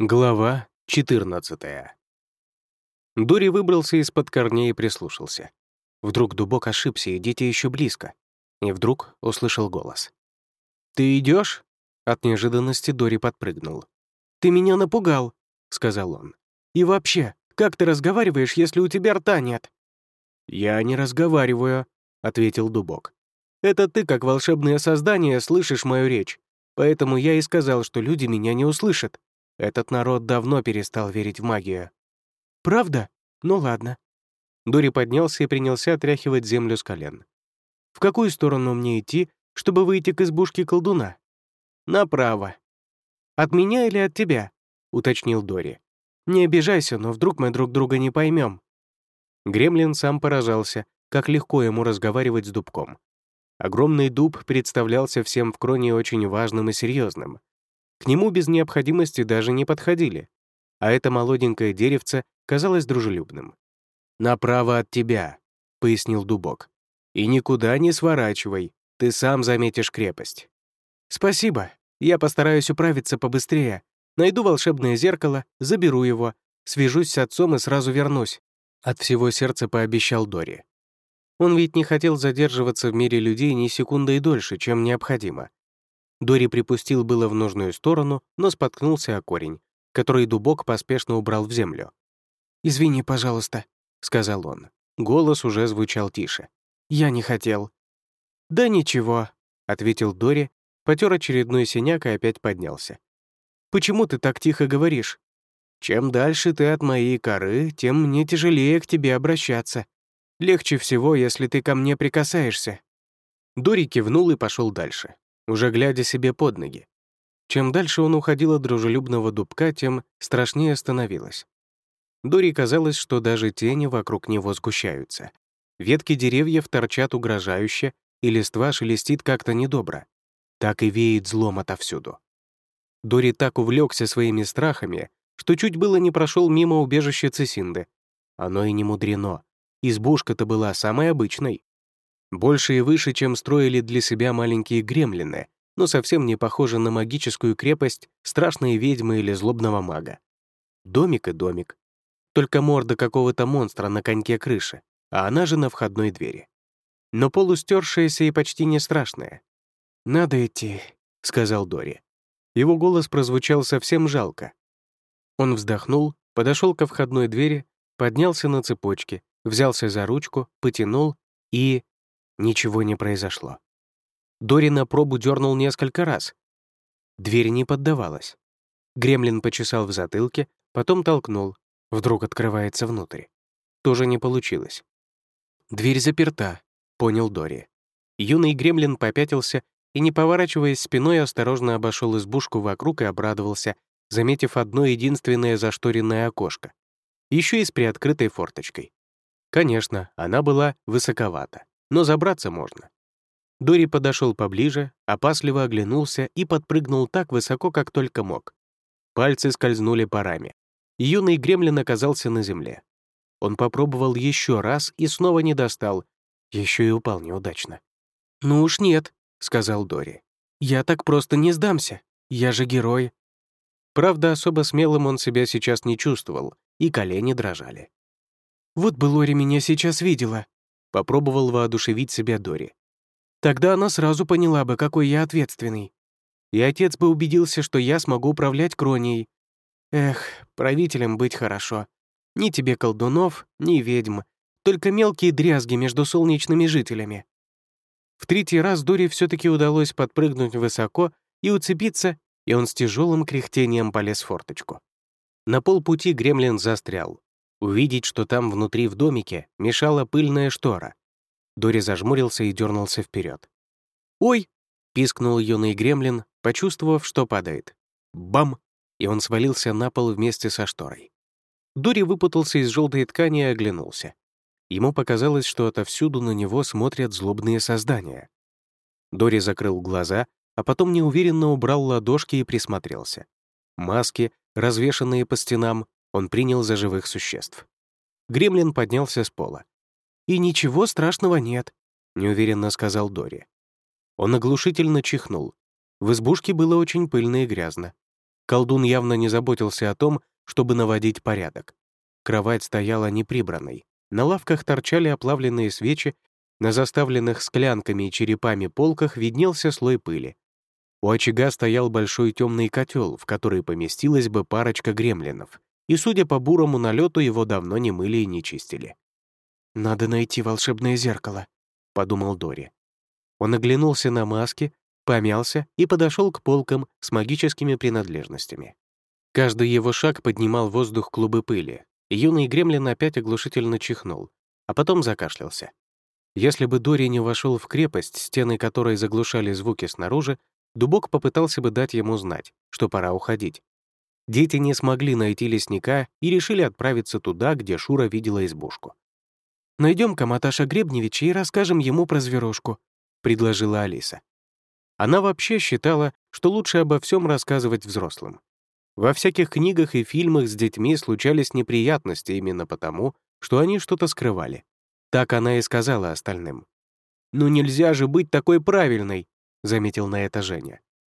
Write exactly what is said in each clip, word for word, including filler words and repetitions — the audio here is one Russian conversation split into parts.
Глава четырнадцатая. Дори выбрался из-под корней и прислушался. Вдруг дубок ошибся, и дети еще близко. И вдруг услышал голос. «Ты идешь? От неожиданности Дори подпрыгнул. «Ты меня напугал», — сказал он. «И вообще, как ты разговариваешь, если у тебя рта нет?» «Я не разговариваю», — ответил дубок. «Это ты, как волшебное создание, слышишь мою речь. Поэтому я и сказал, что люди меня не услышат. Этот народ давно перестал верить в магию». «Правда? Ну ладно». Дори поднялся и принялся отряхивать землю с колен. «В какую сторону мне идти, чтобы выйти к избушке колдуна?» «Направо». «От меня или от тебя?» — уточнил Дори. «Не обижайся, но вдруг мы друг друга не поймем». Гремлин сам поражался, как легко ему разговаривать с дубком. Огромный дуб представлялся всем в Кроне очень важным и серьезным. К нему без необходимости даже не подходили, а это молоденькое деревце казалось дружелюбным. «Направо от тебя», — пояснил дубок. «И никуда не сворачивай, ты сам заметишь крепость». «Спасибо, я постараюсь управиться побыстрее. Найду волшебное зеркало, заберу его, свяжусь с отцом и сразу вернусь», — от всего сердца пообещал Дори. Он ведь не хотел задерживаться в мире людей ни секундой дольше, чем необходимо. Дори припустил было в нужную сторону, но споткнулся о корень, который дубок поспешно убрал в землю. «Извини, пожалуйста», — сказал он. Голос уже звучал тише. «Я не хотел». «Да ничего», — ответил Дори, потер очередной синяк и опять поднялся. «Почему ты так тихо говоришь? Чем дальше ты от моей коры, тем мне тяжелее к тебе обращаться. Легче всего, если ты ко мне прикасаешься». Дори кивнул и пошел дальше, уже глядя себе под ноги. Чем дальше он уходил от дружелюбного дубка, тем страшнее становилось. Дори казалось, что даже тени вокруг него сгущаются. Ветки деревьев торчат угрожающе, и листва шелестит как-то недобро. Так и веет злом отовсюду. Дори так увлекся своими страхами, что чуть было не прошел мимо убежища Цесинды. Оно и не мудрено. Избушка-то была самой обычной. Больше и выше, чем строили для себя маленькие гремлины, но совсем не похожа на магическую крепость страшной ведьмы или злобного мага. Домик и домик. Только морда какого-то монстра на коньке крыши, а она же на входной двери. Но полустершаяся и почти не страшная. «Надо идти», — сказал Дори. Его голос прозвучал совсем жалко. Он вздохнул, подошел ко входной двери, поднялся на цепочке, взялся за ручку, потянул, и... ничего не произошло. Дори на пробу дернул несколько раз. Дверь не поддавалась. Гремлин почесал в затылке, потом толкнул. Вдруг открывается внутрь. Тоже не получилось. «Дверь заперта», — понял Дори. Юный гремлин попятился и, не поворачиваясь спиной, осторожно обошел избушку вокруг и обрадовался, заметив одно единственное зашторенное окошко. Еще и с приоткрытой форточкой. Конечно, она была высоковата, но забраться можно. Дори подошел поближе, опасливо оглянулся и подпрыгнул так высоко, как только мог. Пальцы скользнули по раме. Юный гремлин оказался на земле. Он попробовал еще раз и снова не достал, еще и упал неудачно. «Ну уж нет», — сказал Дори. «Я так просто не сдамся. Я же герой». Правда, особо смелым он себя сейчас не чувствовал, и колени дрожали. «Вот бы Лори меня сейчас видела», — попробовал воодушевить себя Дори. «Тогда она сразу поняла бы, какой я ответственный. И отец бы убедился, что я смогу управлять Кронией. Эх, правителем быть хорошо. Ни тебе колдунов, ни ведьм, только мелкие дрязги между солнечными жителями». В третий раз Дори все-таки удалось подпрыгнуть высоко и уцепиться, и он с тяжелым кряхтением полез в форточку. На полпути гремлин застрял. Увидеть, что там внутри в домике, мешала пыльная штора. Дори зажмурился и дернулся вперед. «Ой!» — пискнул юный гремлин, почувствовав, что падает. Бам! И он свалился на пол вместе со шторой. Дори выпутался из желтой ткани и оглянулся. Ему показалось, что отовсюду на него смотрят злобные создания. Дори закрыл глаза, а потом неуверенно убрал ладошки и присмотрелся. Маски, развешанные по стенам, он принял за живых существ. Гремлин поднялся с пола. «И ничего страшного нет», — неуверенно сказал Дори. Он оглушительно чихнул. В избушке было очень пыльно и грязно. Колдун явно не заботился о том, чтобы наводить порядок. Кровать стояла неприбранной. На лавках торчали оплавленные свечи, на заставленных склянками и черепами полках виднелся слой пыли. У очага стоял большой темный котел, в который поместилась бы парочка гремлинов, и, судя по бурому налету, его давно не мыли и не чистили. «Надо найти волшебное зеркало», — подумал Дори. Он оглянулся на маски, помялся и подошел к полкам с магическими принадлежностями. Каждый его шаг поднимал в воздух клубы пыли, и юный гремлин опять оглушительно чихнул, а потом закашлялся. Если бы Дори не вошел в крепость, стены которой заглушали звуки снаружи, Дубок попытался бы дать ему знать, что пора уходить. Дети не смогли найти лесника и решили отправиться туда, где Шура видела избушку. «Найдем-ка Маташа Гребневича и расскажем ему про зверушку», — предложила Алиса. Она вообще считала, что лучше обо всем рассказывать взрослым. Во всяких книгах и фильмах с детьми случались неприятности именно потому, что они что-то скрывали. Так она и сказала остальным. «Ну нельзя же быть такой правильной», — заметил на это Женя.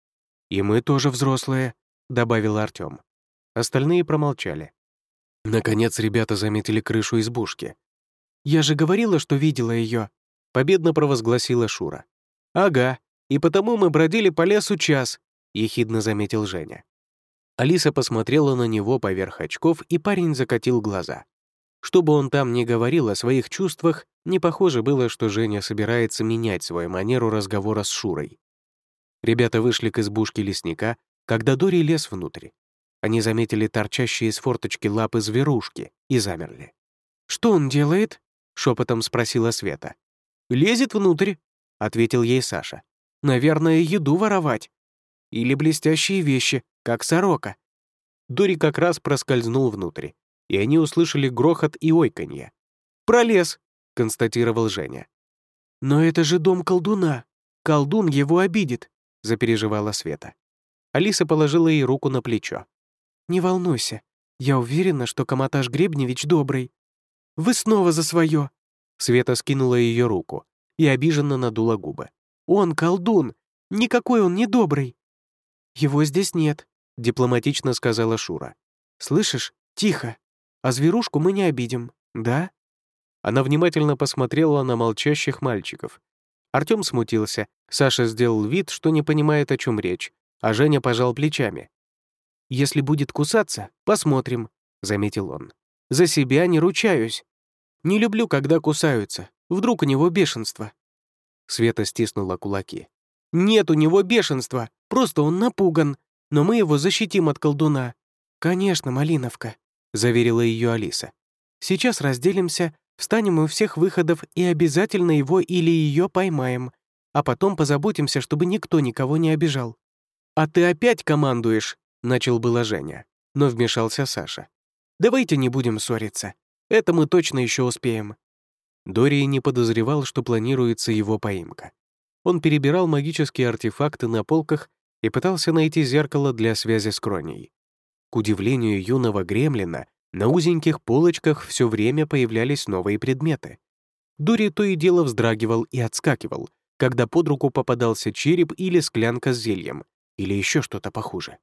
«И мы тоже взрослые», — добавил Артём. Остальные промолчали. Наконец ребята заметили крышу избушки. «Я же говорила, что видела ее», — победно провозгласила Шура. «Ага, и потому мы бродили по лесу час», — ехидно заметил Женя. Алиса посмотрела на него поверх очков, и парень закатил глаза. Что бы он там ни говорил о своих чувствах, не похоже было, что Женя собирается менять свою манеру разговора с Шурой. Ребята вышли к избушке лесника, когда Дори лез внутрь. Они заметили торчащие из форточки лапы зверушки и замерли. «Что он делает?» — шепотом спросила Света. «Лезет внутрь», — ответил ей Саша. «Наверное, еду воровать. Или блестящие вещи, как сорока». Дори как раз проскользнул внутрь, и они услышали грохот и ойканье. «Пролез», — констатировал Женя. «Но это же дом колдуна. Колдун его обидит», — запереживала Света. Алиса положила ей руку на плечо. «Не волнуйся, я уверена, что Каматаш Гребневич добрый». «Вы снова за свое!» Света скинула ее руку и обиженно надула губы. «Он колдун! Никакой он не добрый!» «Его здесь нет», — дипломатично сказала Шура. «Слышишь? Тихо. А зверушку мы не обидим, да?» Она внимательно посмотрела на молчащих мальчиков. Артём смутился, Саша сделал вид, что не понимает, о чем речь, а Женя пожал плечами. «Если будет кусаться, посмотрим», — заметил он. «За себя не ручаюсь. Не люблю, когда кусаются. Вдруг у него бешенство». Света стиснула кулаки. «Нет у него бешенства, просто он напуган, но мы его защитим от колдуна». «Конечно, Малиновка», — заверила ее Алиса. «Сейчас разделимся, встанем у всех выходов и обязательно его или ее поймаем, а потом позаботимся, чтобы никто никого не обижал». «А ты опять командуешь?» — начал было Женя, но вмешался Саша. «Давайте не будем ссориться. Это мы точно еще успеем». Дори не подозревал, что планируется его поимка. Он перебирал магические артефакты на полках и пытался найти зеркало для связи с Кроней. К удивлению юного гремлина, на узеньких полочках все время появлялись новые предметы. Дори то и дело вздрагивал и отскакивал, когда под руку попадался череп или склянка с зельем, или еще что-то похуже.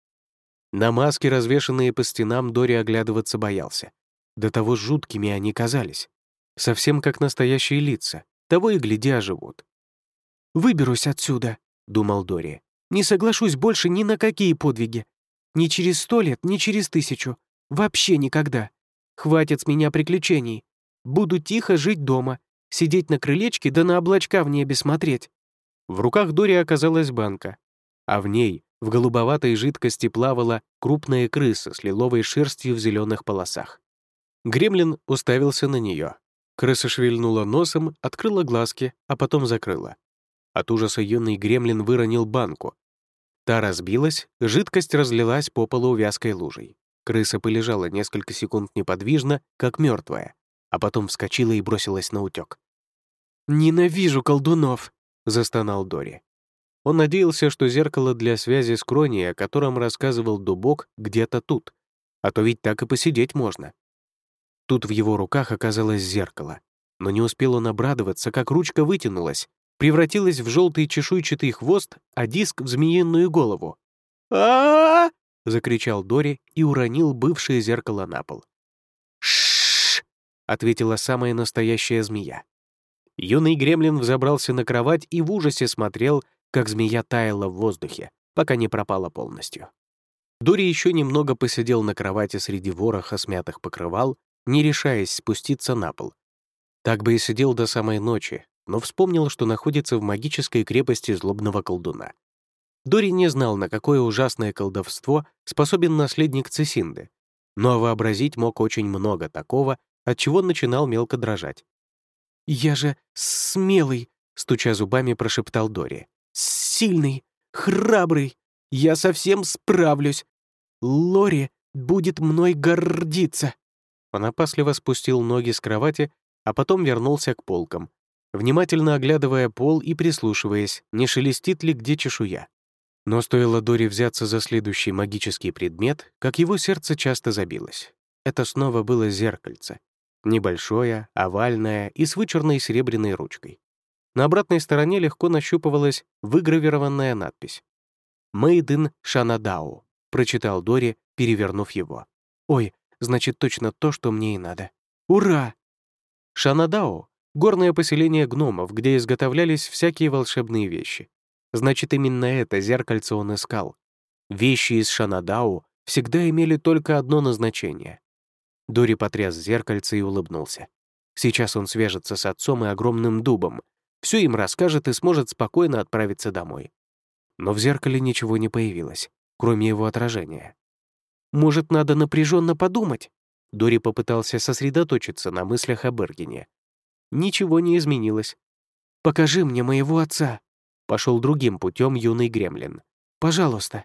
На маски, развешанные по стенам, Дори оглядываться боялся. До того жуткими они казались. Совсем как настоящие лица, того и гляди оживут. «Выберусь отсюда», — думал Дори. «Не соглашусь больше ни на какие подвиги. Ни через сто лет, ни через тысячу. Вообще никогда. Хватит с меня приключений. Буду тихо жить дома, сидеть на крылечке да на облачка в небе смотреть». В руках Дори оказалась банка, а в ней, в голубоватой жидкости, плавала крупная крыса с лиловой шерстью в зеленых полосах. Гремлин уставился на нее. Крыса шевельнула носом, открыла глазки, а потом закрыла. От ужаса юный гремлин выронил банку. Та разбилась, жидкость разлилась по полу вязкой лужей. Крыса полежала несколько секунд неподвижно, как мертвая, а потом вскочила и бросилась на утек. «Ненавижу колдунов!» — застонал Дори. Он надеялся, что зеркало для связи с Кроней, о котором рассказывал Дубок, где-то тут, а то ведь так и посидеть можно. Тут в его руках оказалось зеркало, но не успел он обрадоваться, как ручка вытянулась, превратилась в желтый чешуйчатый хвост, а диск — в змеиную голову. а закричал Дори и уронил бывшее зеркало на пол. «Ш-ш-ш!» — ответила самая настоящая змея. Юный гремлин взобрался на кровать и в ужасе смотрел, как змея таяла в воздухе, пока не пропала полностью. Дори еще немного посидел на кровати среди вороха смятых покрывал, не решаясь спуститься на пол. Так бы и сидел до самой ночи, но вспомнил, что находится в магической крепости злобного колдуна. Дори не знал, на какое ужасное колдовство способен наследник Цесинды, но вообразить мог очень много такого, от чего начинал мелко дрожать. «Я же смелый», — стуча зубами, прошептал Дори. «Сильный, храбрый, я совсем справлюсь. Лори будет мной гордиться». Он опасливо спустил ноги с кровати, а потом вернулся к полкам, внимательно оглядывая пол и прислушиваясь, не шелестит ли где чешуя. Но стоило Дори взяться за следующий магический предмет, как его сердце часто забилось. Это снова было зеркальце. Небольшое, овальное и с вычурной серебряной ручкой. На обратной стороне легко нащупывалась выгравированная надпись. «Made in Шанадау», — прочитал Дори, перевернув его. «Ой, значит, точно то, что мне и надо. Ура!» Шанадау — горное поселение гномов, где изготовлялись всякие волшебные вещи. Значит, именно это зеркальце он искал. Вещи из Шанадау всегда имели только одно назначение. Дори потряс зеркальце и улыбнулся. Сейчас он свяжется с отцом и огромным дубом, все им расскажет и сможет спокойно отправиться домой. Но в зеркале ничего не появилось, кроме его отражения. «Может, надо напряженно подумать?» Дори попытался сосредоточиться на мыслях о Бергене. Ничего не изменилось. «Покажи мне моего отца», — пошел другим путем юный гремлин. «Пожалуйста».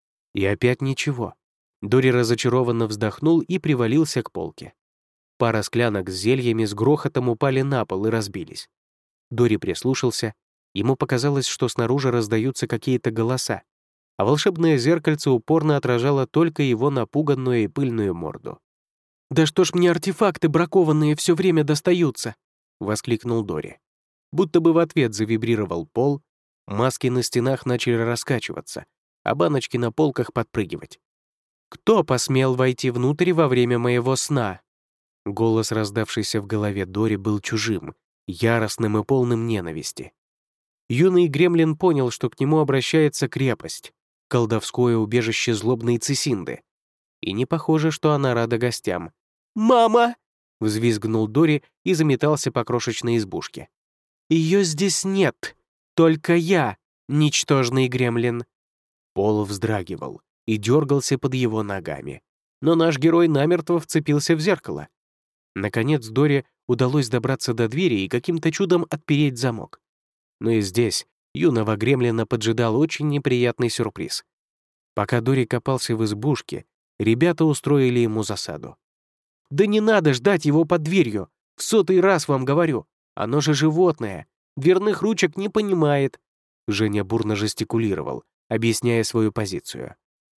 И опять ничего. Дори разочарованно вздохнул и привалился к полке. Пара склянок с зельями с грохотом упали на пол и разбились. Дори прислушался. Ему показалось, что снаружи раздаются какие-то голоса, а волшебное зеркальце упорно отражало только его напуганную и пыльную морду. «Да что ж мне артефакты бракованные все время достаются?» — воскликнул Дори. Будто бы в ответ завибрировал пол, маски на стенах начали раскачиваться, а баночки на полках подпрыгивать. «Кто посмел войти внутрь во время моего сна?» Голос, раздавшийся в голове Дори, был чужим, яростным и полным ненависти. Юный гремлин понял, что к нему обращается крепость, колдовское убежище злобной Цесинды. И не похоже, что она рада гостям. «Мама!» — взвизгнул Дори и заметался по крошечной избушке. «Ее здесь нет, только я, ничтожный гремлин». Пол вздрагивал и дергался под его ногами. Но наш герой намертво вцепился в зеркало. Наконец Дори удалось добраться до двери и каким-то чудом отпереть замок. Но и здесь юного гремлина поджидал очень неприятный сюрприз. Пока Дори копался в избушке, ребята устроили ему засаду. «Да не надо ждать его под дверью! В сотый раз вам говорю! Оно же животное! Дверных ручек не понимает!» Женя бурно жестикулировал, объясняя свою позицию.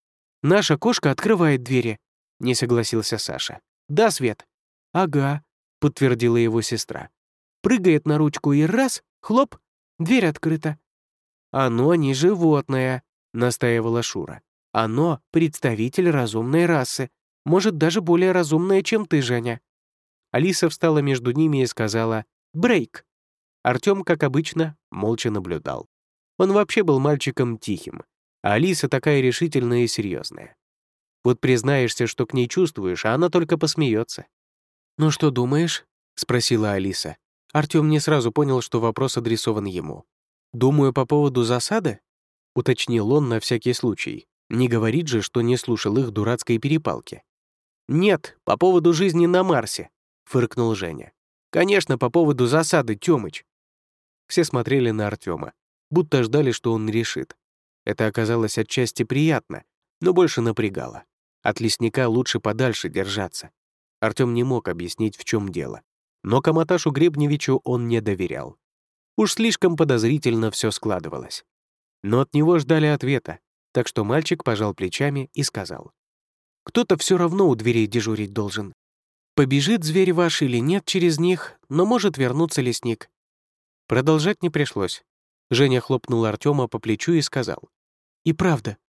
«Наша кошка открывает двери», — не согласился Саша. «Да, Свет?» «Ага», — подтвердила его сестра. «Прыгает на ручку и раз, хлоп, дверь открыта». «Оно не животное», — настаивала Шура. «Оно — представитель разумной расы, может, даже более разумное, чем ты, Женя». Алиса встала между ними и сказала «брейк». Артём, как обычно, молча наблюдал. Он вообще был мальчиком тихим, а Алиса такая решительная и серьезная. Вот признаешься, что к ней чувствуешь, а она только посмеется. «Ну что думаешь?» — спросила Алиса. Артём не сразу понял, что вопрос адресован ему. «Думаю, по поводу засады?» — уточнил он на всякий случай. Не говорит же, что не слушал их дурацкой перепалки. «Нет, по поводу жизни на Марсе», — фыркнул Женя. «Конечно, по поводу засады, Тёмыч». Все смотрели на Артёма, будто ждали, что он решит. Это оказалось отчасти приятно, но больше напрягало. От лесника лучше подальше держаться. Артём не мог объяснить, в чем дело. Но Каматашу Гребневичу он не доверял. Уж слишком подозрительно все складывалось. Но от него ждали ответа, так что мальчик пожал плечами и сказал: «Кто-то все равно у дверей дежурить должен. Побежит зверь ваш или нет через них, но может вернуться лесник». Продолжать не пришлось. Женя хлопнул Артёма по плечу и сказал: «И правда,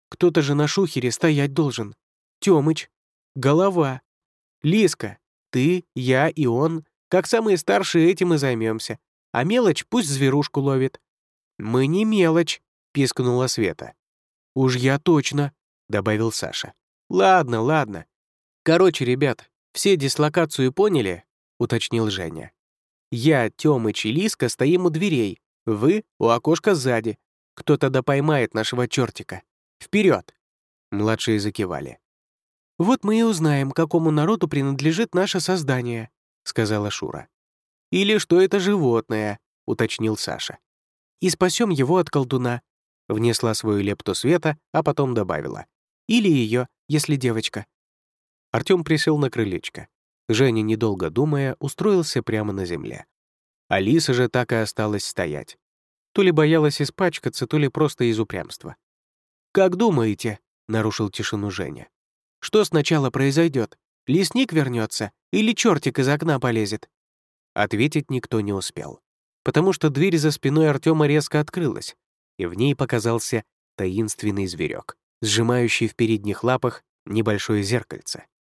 Кто-то же на шухере стоять должен. Тёмыч, голова. Лиска, ты, я и он, как самые старшие, этим и займемся. А мелочь пусть зверушку ловит». «Мы не мелочь», — пискнула Света. «Уж я точно», — добавил Саша. «Ладно, ладно. Короче, ребят, все дислокацию поняли?» — уточнил Женя. «Я, Тёмыч и Лиска стоим у дверей. Вы у окошка сзади. Кто тогда поймает нашего чертика? Вперед!» Младшие закивали. «Вот мы и узнаем, какому народу принадлежит наше создание», — сказала Шура. «Или что это животное», — уточнил Саша. «И спасем его от колдуна», — внесла свою лепту Света, а потом добавила. «Или ее, если девочка». Артём присел на крылечко. Женя, недолго думая, устроился прямо на земле. Алиса же так и осталась стоять. То ли боялась испачкаться, то ли просто из упрямства. «Как думаете?» — нарушил тишину Женя. «Что сначала произойдет? Лесник вернется или чертик из окна полезет?» Ответить никто не успел, потому что дверь за спиной Артема резко открылась, и в ней показался таинственный зверек, сжимающий в передних лапах небольшое зеркальце.